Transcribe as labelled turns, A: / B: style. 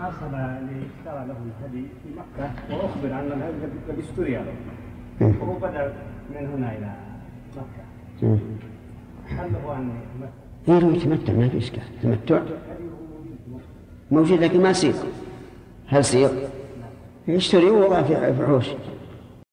A: حصل اشترى له الهدي في مكة وأخبر عن الهدي قد اشتري له وهو بدأ من هنا إلى مكة. هل له أن
B: يمكن؟ إيه يتمتع، ما في إشكال. تمتع موجود لكن ما سيق. هل سيق؟ يشتري ووضع في عوش.